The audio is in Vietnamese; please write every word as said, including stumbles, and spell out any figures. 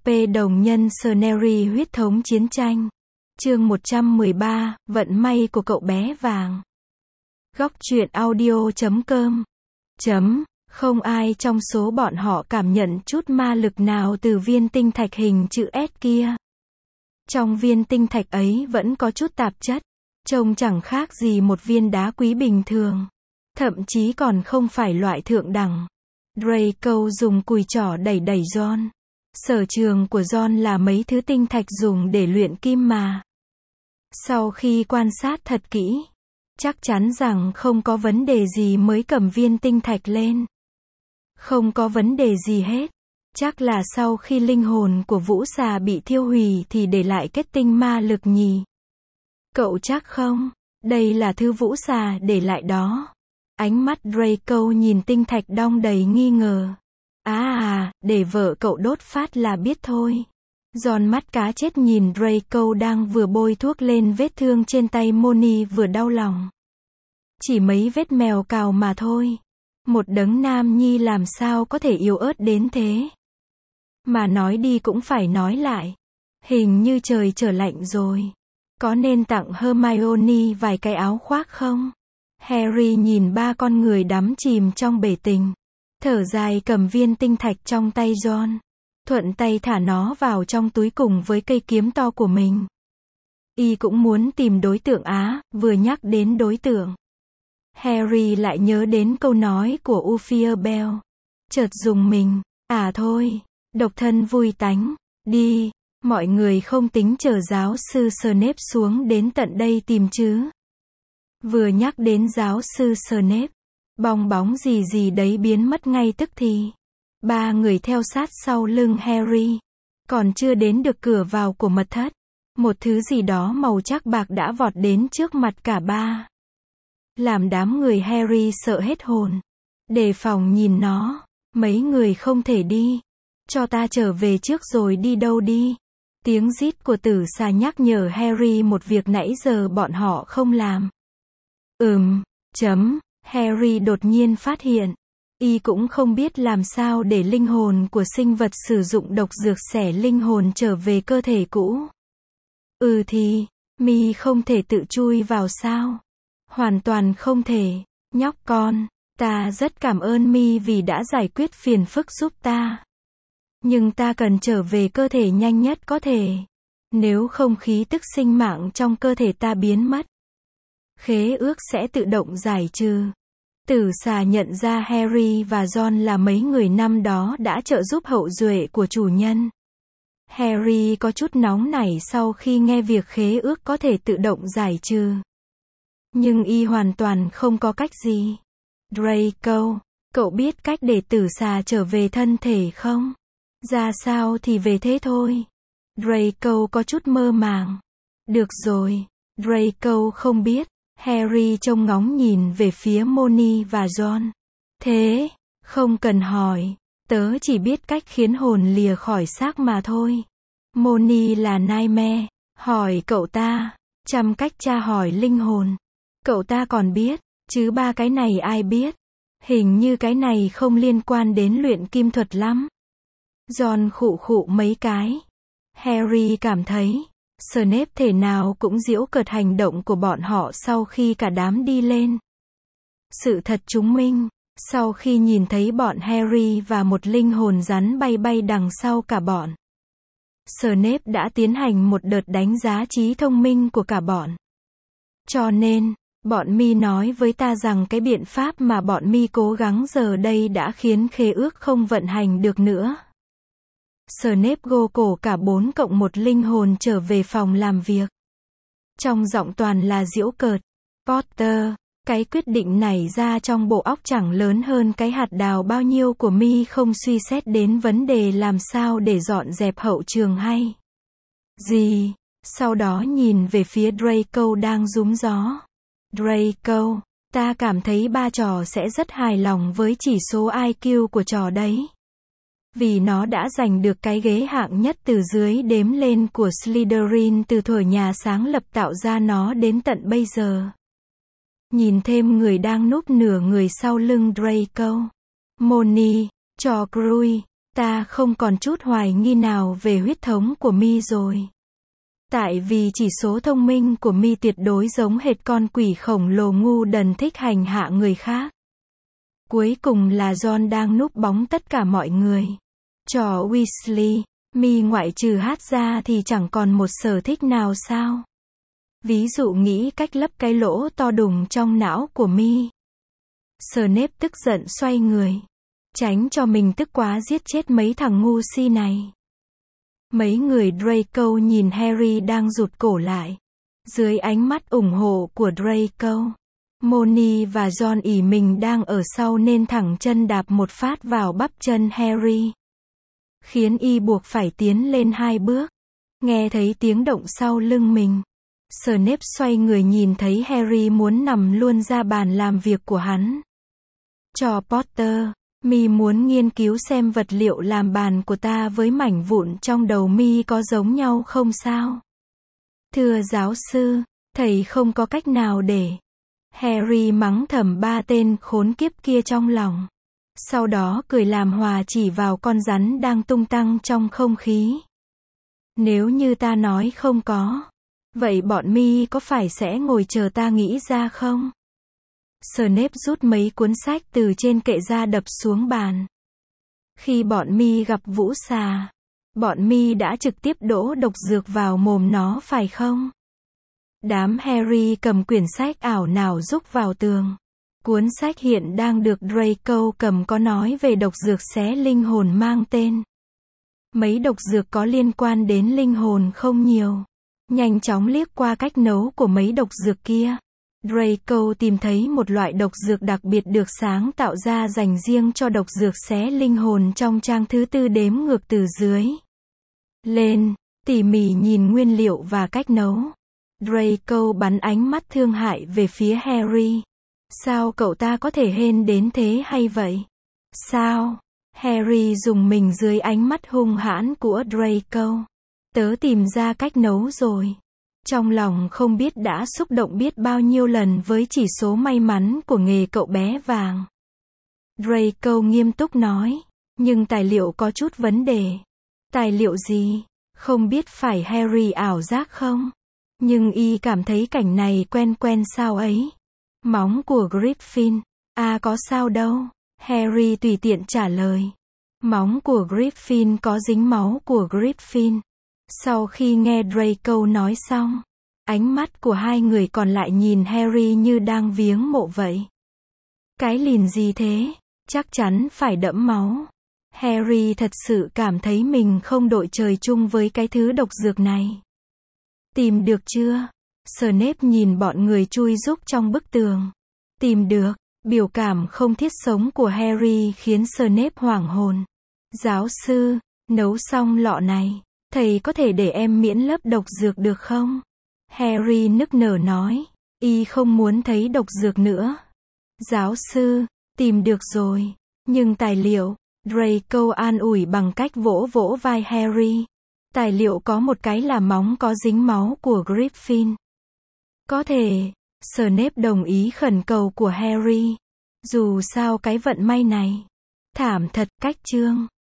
P đồng nhân Scenery huyết thống chiến tranh. Chương một trăm mười ba, vận may của cậu bé vàng. Góc truyện audio chấm com. Chấm, không ai trong số bọn họ cảm nhận chút ma lực nào từ viên tinh thạch hình chữ S kia. Trong viên tinh thạch ấy vẫn có chút tạp chất, trông chẳng khác gì một viên đá quý bình thường. Thậm chí còn không phải loại thượng đẳng. Draco dùng cùi trỏ đẩy đẩy John. Sở trường của John là mấy thứ tinh thạch dùng để luyện kim mà. Sau khi quan sát thật kỹ, chắc chắn rằng không có vấn đề gì mới cầm viên tinh thạch lên. Không có vấn đề gì hết. Chắc là sau khi linh hồn của vũ xà bị thiêu hủy thì để lại kết tinh ma lực nhỉ. Cậu chắc không? Đây là thứ vũ xà để lại đó. Ánh mắt Draco nhìn tinh thạch đong đầy nghi ngờ. À à, để vợ cậu đốt phát là biết thôi. Giòn mắt cá chết nhìn Draco đang vừa bôi thuốc lên vết thương trên tay Moni vừa đau lòng. Chỉ mấy vết mèo cào mà thôi. Một đấng nam nhi làm sao có thể yếu ớt đến thế. Mà nói đi cũng phải nói lại. Hình như trời trở lạnh rồi. Có nên tặng Hermione vài cái áo khoác không? Harry nhìn ba con người đắm chìm trong bể tình. Thở dài cầm viên tinh thạch trong tay John. Thuận tay thả nó vào trong túi cùng với cây kiếm to của mình. Y cũng muốn tìm đối tượng á, vừa nhắc đến đối tượng. Harry lại nhớ đến câu nói của Uphia Bell. Chợt dùng mình, à thôi, độc thân vui tánh, đi, mọi người không tính chờ giáo sư Snape xuống đến tận đây tìm chứ. Vừa nhắc đến giáo sư Snape, bong bóng gì gì đấy biến mất ngay tức thì. Ba người theo sát sau lưng Harry. Còn chưa đến được cửa vào của mật thất. Một thứ gì đó màu trắc bạc đã vọt đến trước mặt cả ba. Làm đám người Harry sợ hết hồn. Đề phòng nhìn nó. Mấy người không thể đi. Cho ta trở về trước rồi đi đâu đi. Tiếng rít của tử xà nhắc nhở Harry một việc nãy giờ bọn họ không làm. Ừm, chấm, Harry đột nhiên phát hiện. Y cũng không biết làm sao để linh hồn của sinh vật sử dụng độc dược xẻ linh hồn trở về cơ thể cũ. Ừ thì, mi không thể tự chui vào sao? Hoàn toàn không thể, nhóc con, ta rất cảm ơn mi vì đã giải quyết phiền phức giúp ta. Nhưng ta cần trở về cơ thể nhanh nhất có thể. Nếu không khí tức sinh mạng trong cơ thể ta biến mất. Khế ước sẽ tự động giải trừ. Tử xà nhận ra Harry và John là mấy người năm đó đã trợ giúp hậu duệ của chủ nhân. Harry có chút nóng nảy sau khi nghe việc khế ước có thể tự động giải trừ. Nhưng y hoàn toàn không có cách gì. Draco, cậu biết cách để tử xà trở về thân thể không? Ra sao thì về thế thôi. Draco có chút mơ màng. Được rồi, Draco không biết. Harry trông ngóng nhìn về phía Moni và John. Thế, không cần hỏi, tớ chỉ biết cách khiến hồn lìa khỏi xác mà thôi. Moni là Nightmare, hỏi cậu ta, trăm cách tra hỏi linh hồn. Cậu ta còn biết, chứ ba cái này ai biết. Hình như cái này không liên quan đến luyện kim thuật lắm. John khụ khụ mấy cái. Harry cảm thấy Snape thể nào cũng giễu cợt hành động của bọn họ sau khi cả đám đi lên. Sự thật chứng minh, sau khi nhìn thấy bọn Harry và một linh hồn rắn bay bay đằng sau cả bọn, Snape đã tiến hành một đợt đánh giá trí thông minh của cả bọn. Cho nên, bọn mi nói với ta rằng cái biện pháp mà bọn mi cố gắng giờ đây đã khiến khế ước không vận hành được nữa. Snape gô cổ cả bốn cộng một linh hồn trở về phòng làm việc. Trong giọng toàn là giễu cợt. Potter, cái quyết định này ra trong bộ óc chẳng lớn hơn cái hạt đào bao nhiêu của mi không suy xét đến vấn đề làm sao để dọn dẹp hậu trường hay. Gì? Sau đó nhìn về phía Draco đang rúm gió. Draco, ta cảm thấy ba trò sẽ rất hài lòng với chỉ số I Q của trò đấy. Vì nó đã giành được cái ghế hạng nhất từ dưới đếm lên của Slytherin từ thuở nhà sáng lập tạo ra nó đến tận bây giờ. Nhìn thêm người đang núp nửa người sau lưng Draco. Moni, trò Crui, Ta không còn chút hoài nghi nào về huyết thống của mi rồi. Tại vì chỉ số thông minh của mi tuyệt đối giống hệt con quỷ khổng lồ ngu đần thích hành hạ người khác. Cuối cùng là John đang núp bóng tất cả mọi người. Trò Weasley, mi ngoại trừ hát ra thì chẳng còn một sở thích nào sao? Ví dụ nghĩ cách lấp cái lỗ to đùng trong não của mi. Snape tức giận xoay người. Tránh cho mình tức quá giết chết mấy thằng ngu si này. Mấy người Draco nhìn Harry đang rụt cổ lại. Dưới ánh mắt ủng hộ của Draco, Molly và John ỷ mình đang ở sau nên thẳng chân đạp một phát vào bắp chân Harry. Khiến y buộc phải tiến lên hai bước. Nghe thấy tiếng động sau lưng mình. Snape xoay người nhìn thấy Harry muốn nằm luôn ra bàn làm việc của hắn. Cho Potter, mi muốn nghiên cứu xem vật liệu làm bàn của ta với mảnh vụn trong đầu mi có giống nhau không sao? Thưa giáo sư, thầy không có cách nào để. Harry mắng thầm ba tên khốn kiếp kia trong lòng. Sau đó cười làm hòa chỉ vào con rắn đang tung tăng trong không khí. Nếu như ta nói không có, vậy bọn mi có phải sẽ ngồi chờ ta nghĩ ra không? Snape rút mấy cuốn sách từ trên kệ ra đập xuống bàn. Khi bọn mi gặp Vũ Xà, bọn mi đã trực tiếp đổ độc dược vào mồm nó phải không? Đám Harry cầm quyển sách ảo nào rúc vào tường. Cuốn sách hiện đang được Draco cầm có nói về độc dược xé linh hồn mang tên. Mấy độc dược có liên quan đến linh hồn không nhiều. Nhanh chóng liếc qua cách nấu của mấy độc dược kia. Draco tìm thấy một loại độc dược đặc biệt được sáng tạo ra dành riêng cho độc dược xé linh hồn trong trang thứ tư đếm ngược từ dưới lên, tỉ mỉ nhìn nguyên liệu và cách nấu. Draco bắn ánh mắt thương hại về phía Harry. Sao cậu ta có thể hên đến thế hay vậy? Sao? Harry dùng mình dưới ánh mắt hung hãn của Draco. Tớ tìm ra cách nấu rồi. Trong lòng không biết đã xúc động biết bao nhiêu lần với chỉ số may mắn của nghề cậu bé vàng. Draco nghiêm túc nói. Nhưng tài liệu có chút vấn đề. Tài liệu gì? Không biết phải Harry ảo giác không? Nhưng y cảm thấy cảnh này quen quen sao ấy. Móng của Gryffindor. À có sao đâu. Harry tùy tiện trả lời. Móng của Gryffindor có dính máu của Gryffindor. Sau khi nghe Draco nói xong, ánh mắt của hai người còn lại nhìn Harry như đang viếng mộ vậy. Cái lìn gì thế? Chắc chắn phải đẫm máu. Harry thật sự cảm thấy mình không đội trời chung với cái thứ độc dược này. Tìm được chưa? Snape nhìn bọn người chui rúc trong bức tường. Tìm được. Biểu cảm không thiết sống của Harry khiến Snape hoảng hồn. Giáo sư, nấu xong lọ này, thầy có thể để em miễn lớp độc dược được không? Harry nức nở nói. Y không muốn thấy độc dược nữa. Giáo sư, tìm được rồi. Nhưng tài liệu, Draco an ủi bằng cách vỗ vỗ vai Harry. Tài liệu có một cái là móng có dính máu của Gryffindor. Có thể. Snape đồng ý khẩn cầu của Harry. Dù sao cái vận may này. Thảm thật, cách chương.